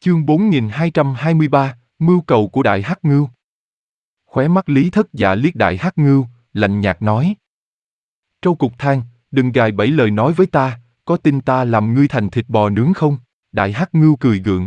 Chương 4223, mưu cầu của Đại Hắc Ngưu. Khóe mắt Lý Thất Dạ liếc Đại Hắc Ngưu, lạnh nhạt nói. Trâu cục than, đừng gài bẫy lời nói với ta, có tin ta làm ngươi thành thịt bò nướng không? Đại Hắc Ngưu cười gượng.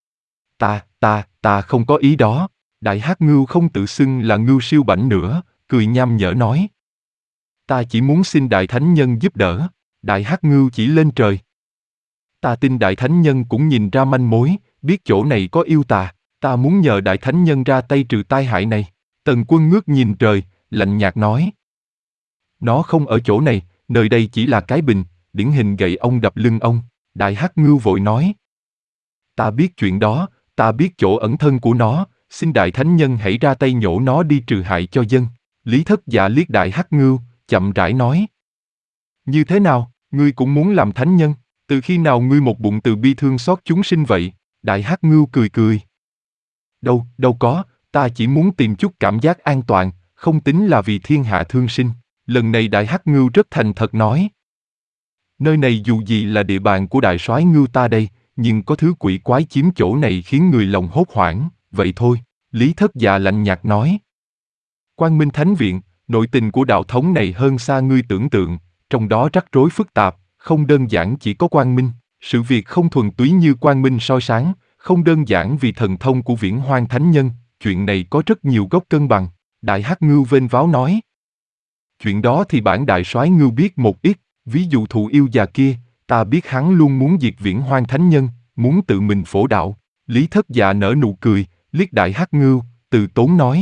Ta không có ý đó. Đại Hắc Ngưu không tự xưng là Ngưu Siêu Bảnh nữa, cười nham nhở nói. Ta chỉ muốn xin Đại Thánh Nhân giúp đỡ. Đại Hắc Ngưu chỉ lên trời. Ta tin Đại Thánh Nhân cũng nhìn ra manh mối, biết chỗ này có yêu tà, ta muốn nhờ Đại Thánh Nhân ra tay trừ tai hại này. Tần Quân ngước nhìn trời, lạnh nhạt nói. Nó không ở chỗ này, nơi đây chỉ là cái bình, điển hình gậy ông đập lưng ông. Đại Hắc Ngưu vội nói. Ta biết chuyện đó, ta biết chỗ ẩn thân của nó, xin Đại Thánh Nhân hãy ra tay nhổ nó đi trừ hại cho dân. Lý Thất Dạ liếc Đại Hắc Ngưu, chậm rãi nói. Như thế nào, ngươi cũng muốn làm thánh nhân? Từ khi nào ngươi một bụng từ bi thương xót chúng sinh vậy? Đại Hắc Ngưu cười cười. Đâu có, ta chỉ muốn tìm chút cảm giác an toàn, không tính là vì thiên hạ thương sinh. Lần này Đại Hắc Ngưu rất thành thật nói. Nơi này dù gì là địa bàn của Đại Soái Ngưu ta đây, nhưng có thứ quỷ quái chiếm chỗ này khiến người lòng hốt hoảng, vậy thôi. Lý Thất Dạ lạnh nhạt nói. Quang Minh Thánh Viện, nội tình của đạo thống này hơn xa ngươi tưởng tượng, trong đó rắc rối phức tạp, không đơn giản chỉ có Quang Minh, sự việc không thuần túy như Quang Minh soi sáng, không đơn giản vì thần thông của Viễn Hoang Thánh Nhân, chuyện này có rất nhiều gốc cân bằng. Đại Hắc Ngưu vênh váo nói. Chuyện đó thì bản Đại Soái Ngưu biết một ít, ví dụ thụ yêu già kia, ta biết hắn luôn muốn diệt Viễn Hoang Thánh Nhân, muốn tự mình phổ đạo. Lý Thất Dạ nở nụ cười, liếc Đại Hắc Ngưu, từ tốn nói.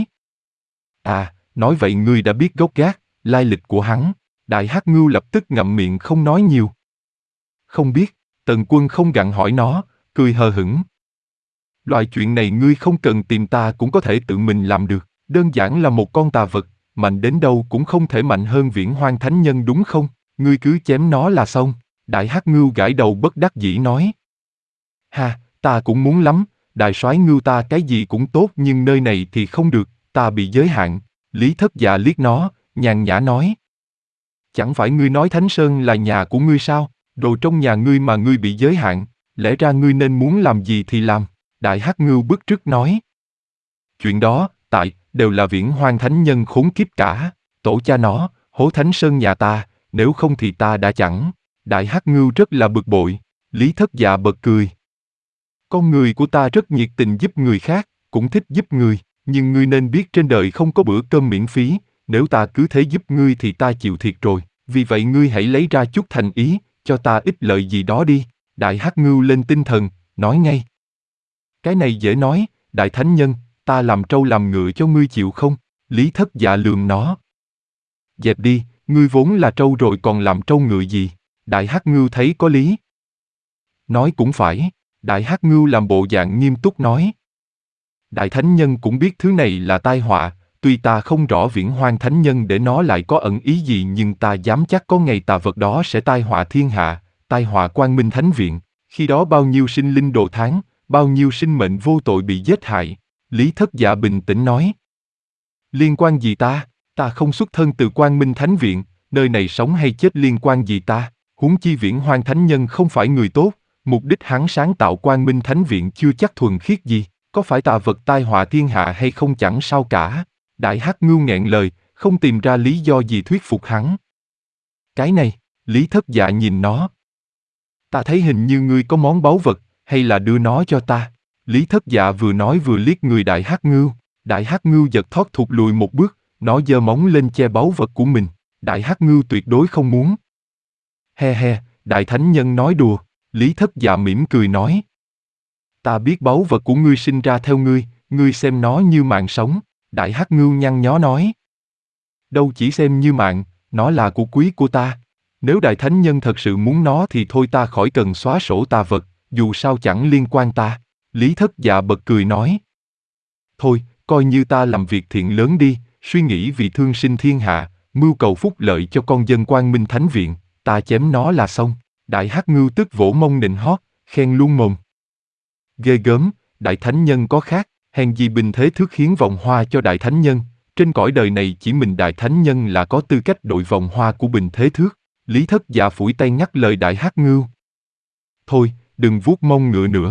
Nói vậy ngươi đã biết gốc gác, lai lịch của hắn. Đại Hắc Ngưu lập tức ngậm miệng không nói nhiều. Không biết, Tần Quân không gặng hỏi nó, cười hờ hững. Loại chuyện này ngươi không cần tìm ta cũng có thể tự mình làm được, đơn giản là một con tà vật, mạnh đến đâu cũng không thể mạnh hơn Viễn Hoang Thánh Nhân đúng không? Ngươi cứ chém nó là xong. Đại Hắc Ngưu gãi đầu bất đắc dĩ nói. Ta cũng muốn lắm, Đại Soái Ngưu ta cái gì cũng tốt nhưng nơi này thì không được, ta bị giới hạn. Lý Thất Dạ liếc nó, nhàn nhã nói. Chẳng phải ngươi nói Thánh Sơn là nhà của ngươi sao? Đồ trong nhà ngươi mà ngươi bị giới hạn, lẽ ra ngươi nên muốn làm gì thì làm. Đại Hắc Ngưu bức trước nói. Chuyện đó, đều là Viễn Hoang Thánh Nhân khốn kiếp cả, tổ cha nó, hố Thánh Sơn nhà ta, nếu không thì ta đã chẳng. Đại Hắc Ngưu rất là bực bội. Lý Thất Dạ bật cười. Con người của ta rất nhiệt tình giúp người khác, cũng thích giúp người, nhưng ngươi nên biết trên đời không có bữa cơm miễn phí, nếu ta cứ thế giúp ngươi thì ta chịu thiệt rồi, vì vậy ngươi hãy lấy ra chút thành ý, cho ta ít lợi gì đó đi. Đại Hắc Ngưu lên tinh thần, nói ngay. Cái này dễ nói, Đại Thánh Nhân, ta làm trâu làm ngựa cho ngươi chịu không? Lý Thất Dạ lườm nó. Dẹp đi, ngươi vốn là trâu rồi còn làm trâu ngựa gì? Đại Hắc Ngưu thấy có lý. Nói cũng phải. Đại Hắc Ngưu làm bộ dạng nghiêm túc nói. Đại Thánh Nhân cũng biết thứ này là tai họa, tuy ta không rõ Viễn Hoang Thánh Nhân để nó lại có ẩn ý gì nhưng ta dám chắc có ngày tà vật đó sẽ tai họa thiên hạ, tai họa Quang Minh Thánh Viện, khi đó bao nhiêu sinh linh đồ thán, bao nhiêu sinh mệnh vô tội bị giết hại. Lý Thất Dạ bình tĩnh nói. Liên quan gì ta? Ta không xuất thân từ Quang Minh Thánh Viện, nơi này sống hay chết liên quan gì ta? Huống chi Viễn Hoang Thánh Nhân không phải người tốt, mục đích hắn sáng tạo Quang Minh Thánh Viện chưa chắc thuần khiết gì, có phải tà vật tai họa thiên hạ hay không chẳng sao cả. Đại Hắc Ngưu nghẹn lời, không tìm ra lý do gì thuyết phục hắn. Cái này, Lý Thất Dạ nhìn nó. Ta thấy hình như ngươi có món báu vật, hay là đưa nó cho ta? Lý Thất Dạ vừa nói vừa liếc người Đại Hắc Ngưu. Đại Hắc Ngưu giật thót thụt lùi một bước, nó giơ móng lên che báu vật của mình. Đại Hắc Ngưu tuyệt đối không muốn. He, Đại Thánh Nhân nói đùa. Lý Thất Dạ mỉm cười nói. Ta biết báu vật của ngươi sinh ra theo ngươi xem nó như mạng sống. Đại Hắc Ngưu nhăn nhó nói. Đâu chỉ xem như mạng, nó là của quý của ta. Nếu Đại Thánh Nhân thật sự muốn nó thì thôi ta khỏi cần xóa sổ tà vật, dù sao chẳng liên quan ta. Lý Thất Dạ bật cười nói. Thôi, coi như ta làm việc thiện lớn đi, suy nghĩ vì thương sinh thiên hạ, mưu cầu phúc lợi cho con dân Quang Minh Thánh Viện, ta chém nó là xong. Đại Hắc Ngưu tức vỗ mông nịnh hót, khen luôn mồm. Ghê gớm, Đại Thánh Nhân có khác, hèn gì Bình Thế Thước hiến vòng hoa cho Đại Thánh Nhân, trên cõi đời này chỉ mình Đại Thánh Nhân là có tư cách đội vòng hoa của Bình Thế Thước. Lý Thất Dạ phủi tay ngắt lời Đại Hắc Ngưu. Thôi, đừng vuốt mông ngựa nữa.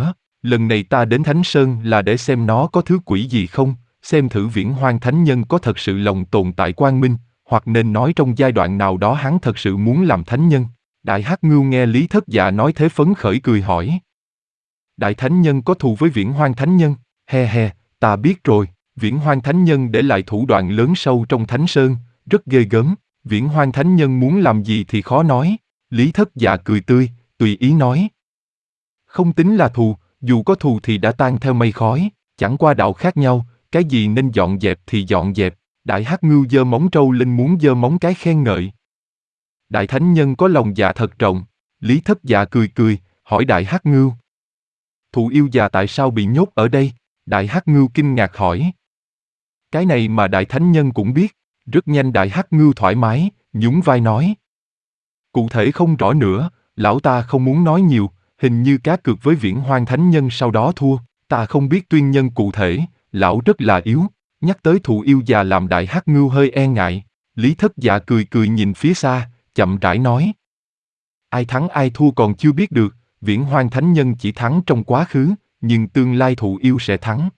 lần này ta đến Thánh Sơn là để xem nó có thứ quỷ gì không, xem thử Viễn Hoang Thánh Nhân có thật sự lòng tồn tại quang minh, hoặc nên nói trong giai đoạn nào đó hắn thật sự muốn làm thánh nhân. Đại Hắc Ngưu nghe Lý Thất Dạ nói thế phấn khởi cười hỏi. Đại Thánh Nhân có thù với Viễn Hoang Thánh Nhân? He he, ta biết rồi, Viễn Hoang Thánh Nhân để lại thủ đoạn lớn sâu trong Thánh Sơn, rất ghê gớm, Viễn Hoang Thánh Nhân muốn làm gì thì khó nói. Lý Thất Dạ cười tươi, tùy ý nói. Không tính là thù, dù có thù thì đã tan theo mây khói, chẳng qua đạo khác nhau, cái gì nên dọn dẹp thì dọn dẹp. Đại Hắc Ngưu giơ móng trâu lên muốn giơ móng cái khen ngợi. Đại Thánh Nhân có lòng dạ thật rộng. Lý Thất Dạ cười cười, hỏi Đại Hắc Ngưu. Thụ yêu già tại sao bị nhốt ở đây? Đại Hắc Ngưu kinh ngạc hỏi. Cái này mà Đại Thánh Nhân cũng biết. Rất nhanh Đại Hắc Ngưu thoải mái, nhún vai nói. Cụ thể không rõ nữa, lão ta không muốn nói nhiều, hình như cá cược với Viễn Hoang Thánh Nhân sau đó thua. Ta không biết tuyên nhân cụ thể, lão rất là yếu. Nhắc tới thụ yêu già làm Đại Hắc Ngưu hơi e ngại. Lý Thất Dạ cười cười nhìn phía xa, chậm rãi nói. Ai thắng ai thua còn chưa biết được, Viễn Hoang Thánh Nhân chỉ thắng trong quá khứ, nhưng tương lai thụ yêu sẽ thắng.